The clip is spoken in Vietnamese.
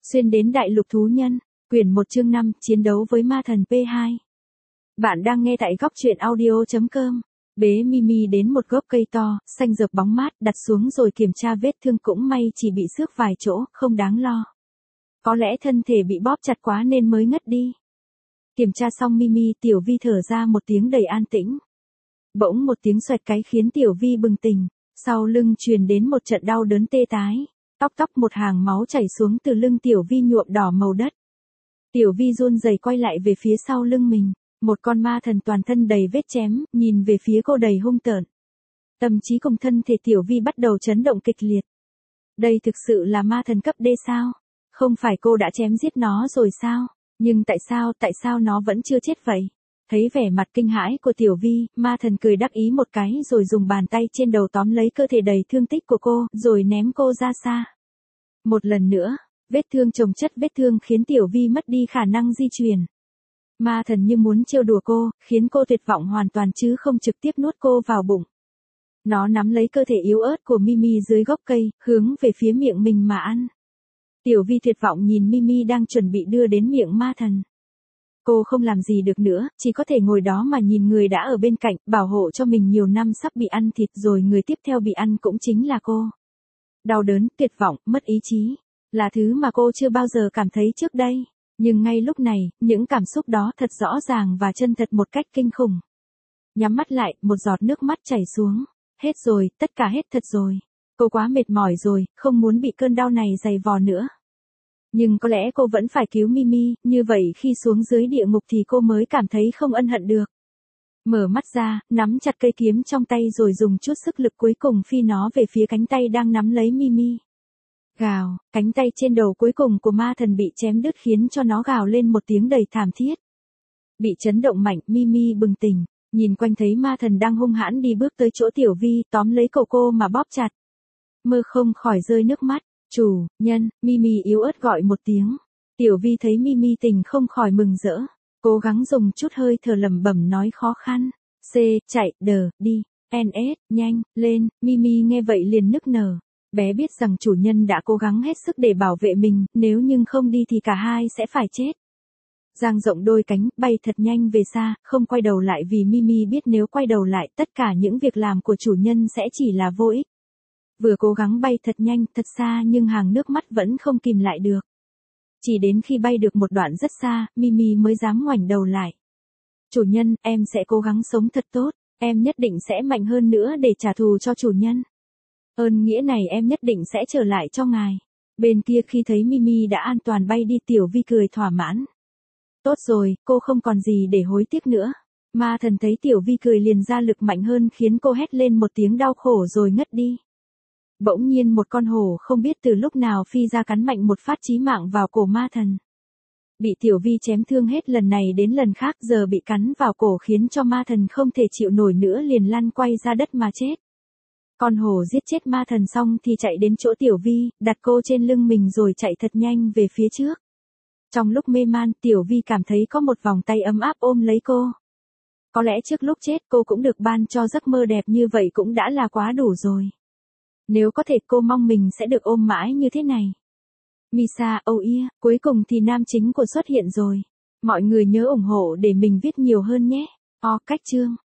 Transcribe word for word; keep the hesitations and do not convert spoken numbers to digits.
Xuyên đến đại lục thú nhân, quyển một chương năm, chiến đấu với ma thần pê hai. Bạn đang nghe tại góc truyện audio chấm com. Bế Mimi đến một gốc cây to, xanh rợp bóng mát, đặt xuống rồi kiểm tra vết thương, cũng may chỉ bị xước vài chỗ, không đáng lo. Có lẽ thân thể bị bóp chặt quá nên mới ngất đi. Kiểm tra xong Mimi, Tiểu Vi thở ra một tiếng đầy an tĩnh. Bỗng một tiếng xoẹt cái khiến Tiểu Vi bừng tỉnh, sau lưng truyền đến một trận đau đớn tê tái. Tóc tóc một hàng máu chảy xuống từ lưng Tiểu Vi nhuộm đỏ màu đất. Tiểu Vi run rẩy quay lại về phía sau lưng mình, một con ma thần toàn thân đầy vết chém, nhìn về phía cô đầy hung tợn. Tâm trí cùng thân thể Tiểu Vi bắt đầu chấn động kịch liệt. Đây thực sự là ma thần cấp D sao? Không phải cô đã chém giết nó rồi sao? Nhưng tại sao, tại sao nó vẫn chưa chết vậy? Thấy vẻ mặt kinh hãi của Tiểu Vi, ma thần cười đắc ý một cái rồi dùng bàn tay trên đầu tóm lấy cơ thể đầy thương tích của cô, rồi ném cô ra xa. Một lần nữa, vết thương chồng chất vết thương khiến Tiểu Vi mất đi khả năng di chuyển. Ma thần như muốn trêu đùa cô, khiến cô tuyệt vọng hoàn toàn chứ không trực tiếp nuốt cô vào bụng. Nó nắm lấy cơ thể yếu ớt của Mimi dưới gốc cây, hướng về phía miệng mình mà ăn. Tiểu Vi tuyệt vọng nhìn Mimi đang chuẩn bị đưa đến miệng ma thần. Cô không làm gì được nữa, chỉ có thể ngồi đó mà nhìn người đã ở bên cạnh, bảo hộ cho mình nhiều năm sắp bị ăn thịt rồi người tiếp theo bị ăn cũng chính là cô. Đau đớn, tuyệt vọng, mất ý chí, là thứ mà cô chưa bao giờ cảm thấy trước đây. Nhưng ngay lúc này, những cảm xúc đó thật rõ ràng và chân thật một cách kinh khủng. Nhắm mắt lại, một giọt nước mắt chảy xuống. Hết rồi, tất cả hết thật rồi. Cô quá mệt mỏi rồi, không muốn bị cơn đau này dày vò nữa. Nhưng có lẽ cô vẫn phải cứu Mimi, như vậy khi xuống dưới địa ngục thì cô mới cảm thấy không ân hận được. Mở mắt ra, nắm chặt cây kiếm trong tay rồi dùng chút sức lực cuối cùng phi nó về phía cánh tay đang nắm lấy Mimi. Gào, cánh tay trên đầu cuối cùng của ma thần bị chém đứt khiến cho nó gào lên một tiếng đầy thảm thiết. Bị chấn động mạnh, Mimi bừng tỉnh, nhìn quanh thấy ma thần đang hung hãn đi bước tới chỗ Tiểu Vi, tóm lấy cổ cô mà bóp chặt. Mơ không khỏi rơi nước mắt. Chủ nhân, Mimi yếu ớt gọi một tiếng. Tiểu Vi thấy Mimi tỉnh không khỏi mừng rỡ, cố gắng dùng chút hơi thở lẩm bẩm nói khó khăn. C, chạy, đờ, đi, N S, nhanh, lên. Mimi nghe vậy liền nức nở. Bé biết rằng chủ nhân đã cố gắng hết sức để bảo vệ mình, nếu nhưng không đi thì cả hai sẽ phải chết. Dang rộng đôi cánh, bay thật nhanh về xa, không quay đầu lại vì Mimi biết nếu quay đầu lại tất cả những việc làm của chủ nhân sẽ chỉ là vô ích. Vừa cố gắng bay thật nhanh, thật xa nhưng hàng nước mắt vẫn không kìm lại được. Chỉ đến khi bay được một đoạn rất xa, Mimi mới dám ngoảnh đầu lại. Chủ nhân, em sẽ cố gắng sống thật tốt, em nhất định sẽ mạnh hơn nữa để trả thù cho chủ nhân. Ơn nghĩa này em nhất định sẽ trở lại cho ngài. Bên kia khi thấy Mimi đã an toàn bay đi, Tiểu Vi cười thỏa mãn. Tốt rồi, cô không còn gì để hối tiếc nữa. Ma thần thấy Tiểu Vi cười liền ra lực mạnh hơn khiến cô hét lên một tiếng đau khổ rồi ngất đi. Bỗng nhiên một con hổ không biết từ lúc nào phi ra cắn mạnh một phát chí mạng vào cổ ma thần. Bị Tiểu Vi chém thương hết lần này đến lần khác, giờ bị cắn vào cổ khiến cho ma thần không thể chịu nổi nữa liền lăn quay ra đất mà chết. Con hổ giết chết ma thần xong thì chạy đến chỗ Tiểu Vi, đặt cô trên lưng mình rồi chạy thật nhanh về phía trước. Trong lúc mê man, Tiểu Vi cảm thấy có một vòng tay ấm áp ôm lấy cô. Có lẽ trước lúc chết cô cũng được ban cho giấc mơ đẹp như vậy cũng đã là quá đủ rồi. Nếu có thể cô mong mình sẽ được ôm mãi như thế này. Misa, oh yeah, cuối cùng thì nam chính của xuất hiện rồi. Mọi người nhớ ủng hộ để mình viết nhiều hơn nhé. O cách chương.